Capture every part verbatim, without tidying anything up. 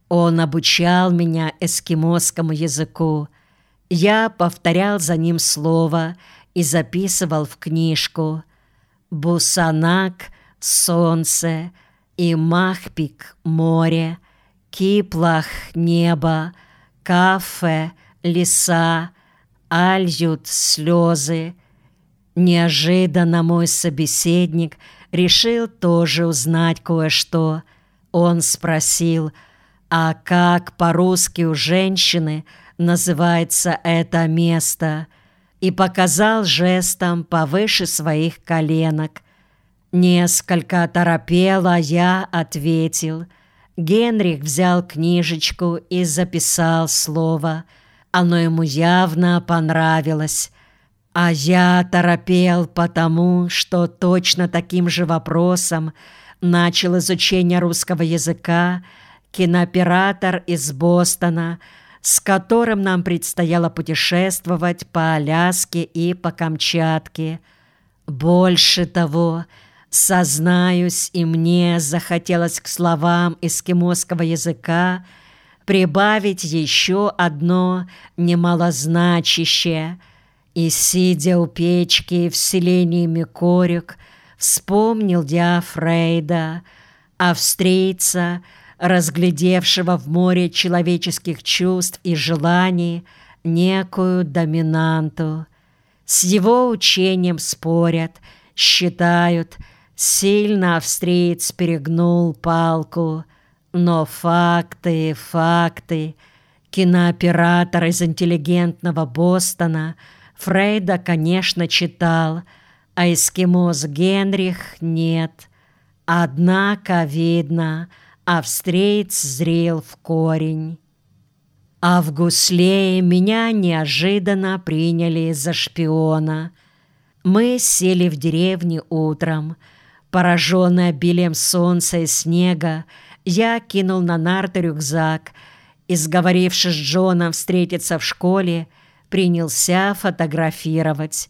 Он обучал меня эскимосскому языку. Я повторял за ним слово и записывал в книжку. Бусанак — солнце, и Махпик — море, Киплах — небо, Кафе — леса, Альют — слезы. Неожиданно мой собеседник решил тоже узнать кое-что. Он спросил, а как по-русски у женщины называется это место, и показал жестом повыше своих коленок. Несколько оторопело я ответил. Генрих взял книжечку и записал слово. Оно ему явно понравилось. А я оторопел потому, что точно таким же вопросом начал изучение русского языка кинооператор из Бостона, с которым нам предстояло путешествовать по Аляске и по Камчатке. Больше того, сознаюсь, и мне захотелось к словам эскимосского языка прибавить еще одно немалозначащее. И, сидя у печки в селении Микорюк, вспомнил я Фрейда, австрийца, разглядевшего в море человеческих чувств и желаний некую доминанту. С его учением спорят, считают, сильно австриец перегнул палку. Но факты, факты. Кинооператор из интеллигентного Бостона Фрейда, конечно, читал, а эскимос Генрих нет. Однако, видно, австриец зрел в корень. А в Гуслее меня неожиданно приняли за шпиона. Мы сели в деревне утром. Пораженный обилием солнца и снега, я кинул на нарты рюкзак и, сговорившись с Джоном встретиться в школе, принялся фотографировать.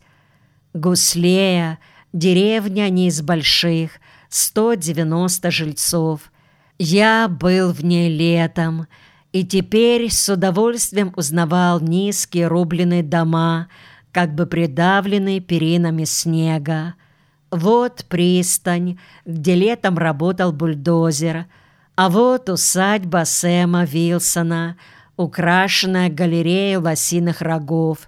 Гуслея — деревня не из больших, сто девяносто жильцов. Я был в ней летом и теперь с удовольствием узнавал низкие рубленые дома, как бы придавленные перинами снега. Вот пристань, где летом работал бульдозер, а вот усадьба Сэма Вилсона, украшенная галереей лосиных рогов.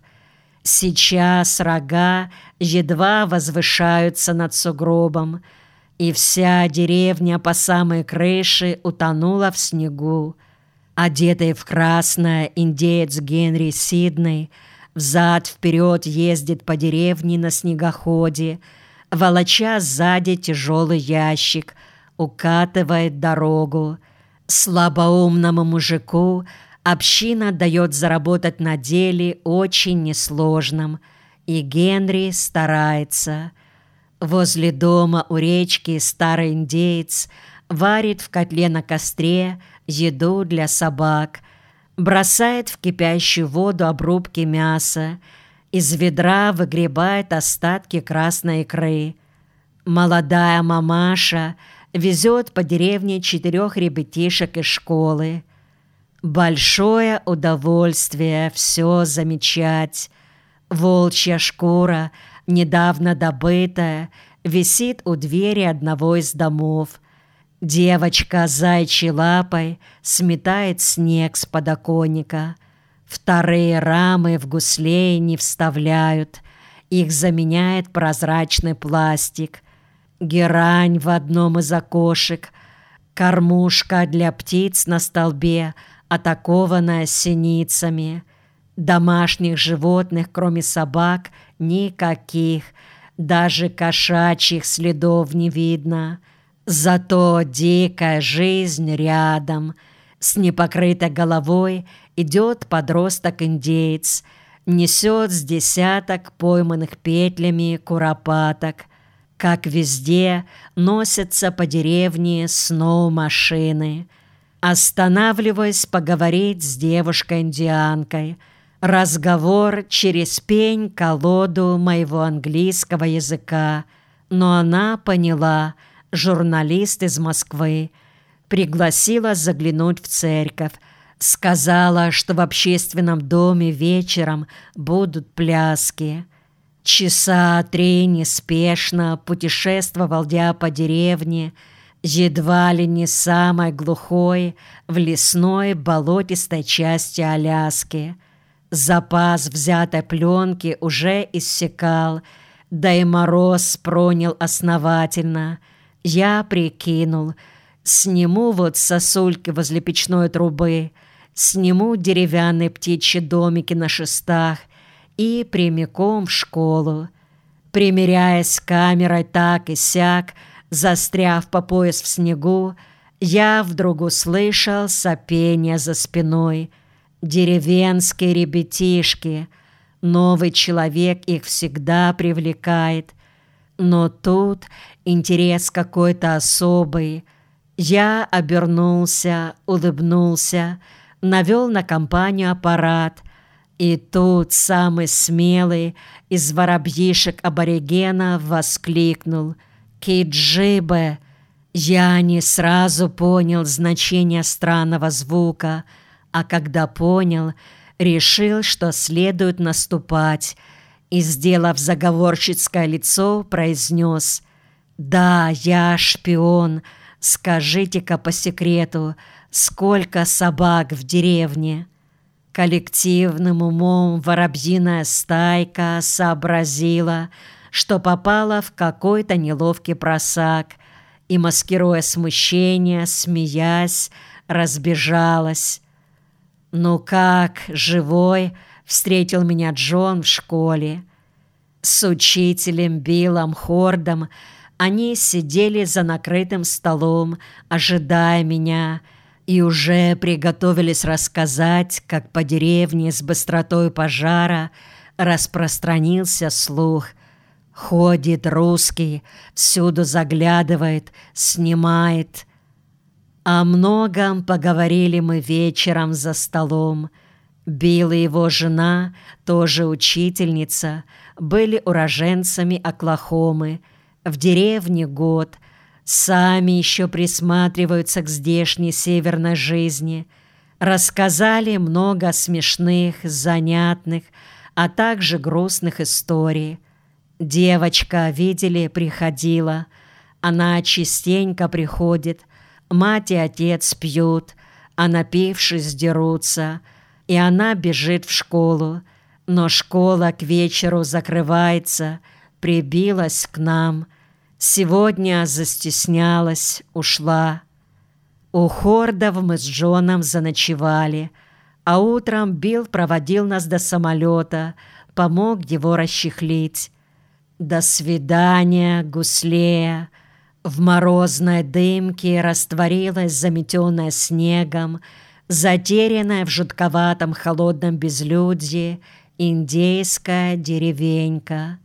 Сейчас рога едва возвышаются над сугробом, и вся деревня по самой крыше утонула в снегу. Одетый в красное, индеец Генри Сидней взад-вперед ездит по деревне на снегоходе, волоча сзади тяжелый ящик, укатывает дорогу. Слабоумному мужику община дает заработать на деле очень несложном, и Генри старается. Возле дома у речки старый индеец варит в котле на костре еду для собак, бросает в кипящую воду обрубки мяса, из ведра выгребает остатки красной икры. Молодая мамаша везет по деревне четырех ребятишек из школы. Большое удовольствие все замечать. Волчья шкура, недавно добытая, висит у двери одного из домов. Девочка с заячьей лапой сметает снег с подоконника. Вторые рамы в Гуслее не вставляют. Их заменяет прозрачный пластик. Герань в одном из окошек. Кормушка для птиц на столбе, атакованная синицами. Домашних животных, кроме собак, никаких. Даже кошачьих следов не видно. Зато дикая жизнь рядом. С непокрытой головой идет подросток-индеец, несет с десяток пойманных петлями куропаток. Как везде, носятся по деревне сноу-машины. Останавливаясь поговорить с девушкой-индианкой. Разговор через пень-колоду моего английского языка. Но она поняла, журналист из Москвы. Пригласила заглянуть в церковь. Сказала, что в общественном доме вечером будут пляски. Часа три неспешно путешествовал я по деревне, едва ли не самой глухой, в лесной болотистой части Аляски. Запас взятой пленки уже иссякал, да и мороз пронял основательно. Я прикинул, сниму вот сосульки возле печной трубы, сниму деревянные птичьи домики на шестах и прямиком в школу. Примеряясь камерой так и сяк, застряв по пояс в снегу, я вдруг услышал сопение за спиной. Деревенские ребятишки. Новый человек их всегда привлекает. Но тут интерес какой-то особый. Я обернулся, улыбнулся, навел на компанию аппарат. И тут самый смелый из воробьишек-аборигенов воскликнул: «Киджибе!» Я не сразу понял значение странного звука, а когда понял, решил, что следует наступать, и, сделав заговорщицкое лицо, произнес: «Да, я шпион. Скажите-ка по секрету, сколько собак в деревне?» Коллективным умом воробьиная стайка сообразила, что попала в какой-то неловкий просак, и, маскируя смущение, смеясь, разбежалась. «Ну как, живой?» — встретил меня Джон в школе. С учителем Биллом Хордом они сидели за накрытым столом, ожидая меня, и уже приготовились рассказать, как по деревне с быстротой пожара распространился слух. Ходит русский, всюду заглядывает, снимает. О многом поговорили мы вечером за столом. Билл и его жена, тоже учительница, были уроженцами Оклахомы. В деревне год. Сами еще присматриваются к здешней северной жизни. Рассказали много смешных, занятных, а также грустных историй. Девочка, видели, приходила. Она частенько приходит. Мать и отец пьют, а напившись дерутся, и она бежит в школу. Но школа к вечеру закрывается, прибилась к нам. Сегодня застеснялась, ушла. У Хордов мы с Джоном заночевали, а утром Билл проводил нас до самолета, помог его расчехлить. До свидания, Гуслея. В морозной дымке растворилась заметенная снегом, затерянная в жутковатом холодном безлюдье индейская деревенька.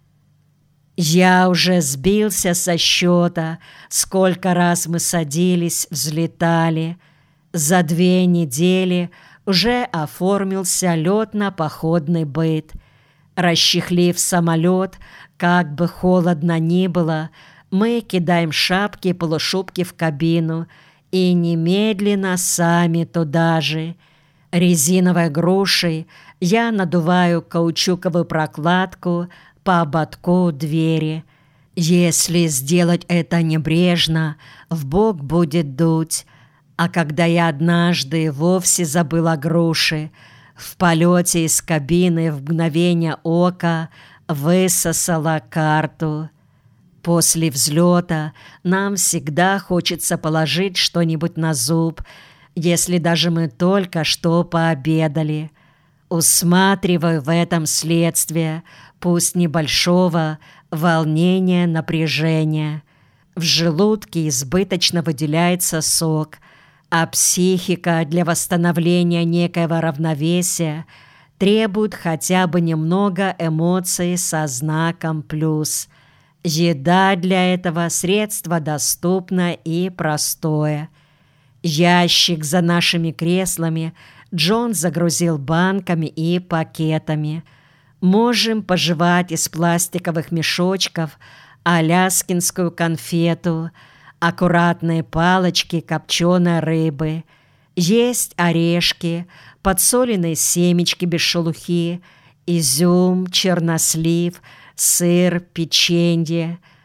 Я уже сбился со счета, сколько раз мы садились, взлетали. За две недели уже оформился летно-походный быт. Расчехлив самолет, как бы холодно ни было, мы кидаем шапки и полушубки в кабину и немедленно сами туда же. Резиновой грушей я надуваю каучуковую прокладку по ободку двери. Если сделать это небрежно, в бок будет дуть. А когда я однажды вовсе забыл о груше, в полете из кабины в мгновение ока высосала карту. После взлета нам всегда хочется положить что-нибудь на зуб, если даже мы только что пообедали. Усматриваю в этом следствие, пусть небольшого, волнения, напряжения. В желудке избыточно выделяется сок, а психика для восстановления некоего равновесия требует хотя бы немного эмоций со знаком «плюс». Еда для этого средство доступно и простое. Ящик за нашими креслами Джон загрузил банками и пакетами. Можем пожевать из пластиковых мешочков аляскинскую конфету, аккуратные палочки копченой рыбы, есть орешки, подсоленные семечки без шелухи, изюм, чернослив, сыр, печенье,